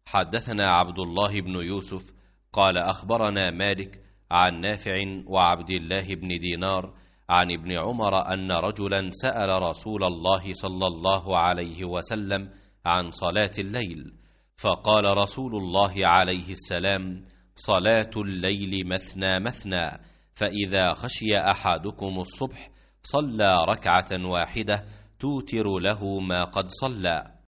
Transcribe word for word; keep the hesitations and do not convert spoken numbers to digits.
حدثنا عبد الله بن يوسف قال أخبرنا مالك عن نافع وعبد الله بن دينار عن ابن عمر أن رجلا سأل رسول الله صلى الله عليه وسلم عن صلاة الليل، فقال رسول الله عليه السلام: صلاة الليل مثنى مثنى، فإذا خشي أحدكم الصبح صلى ركعة واحدة توتر له ما قد صلى.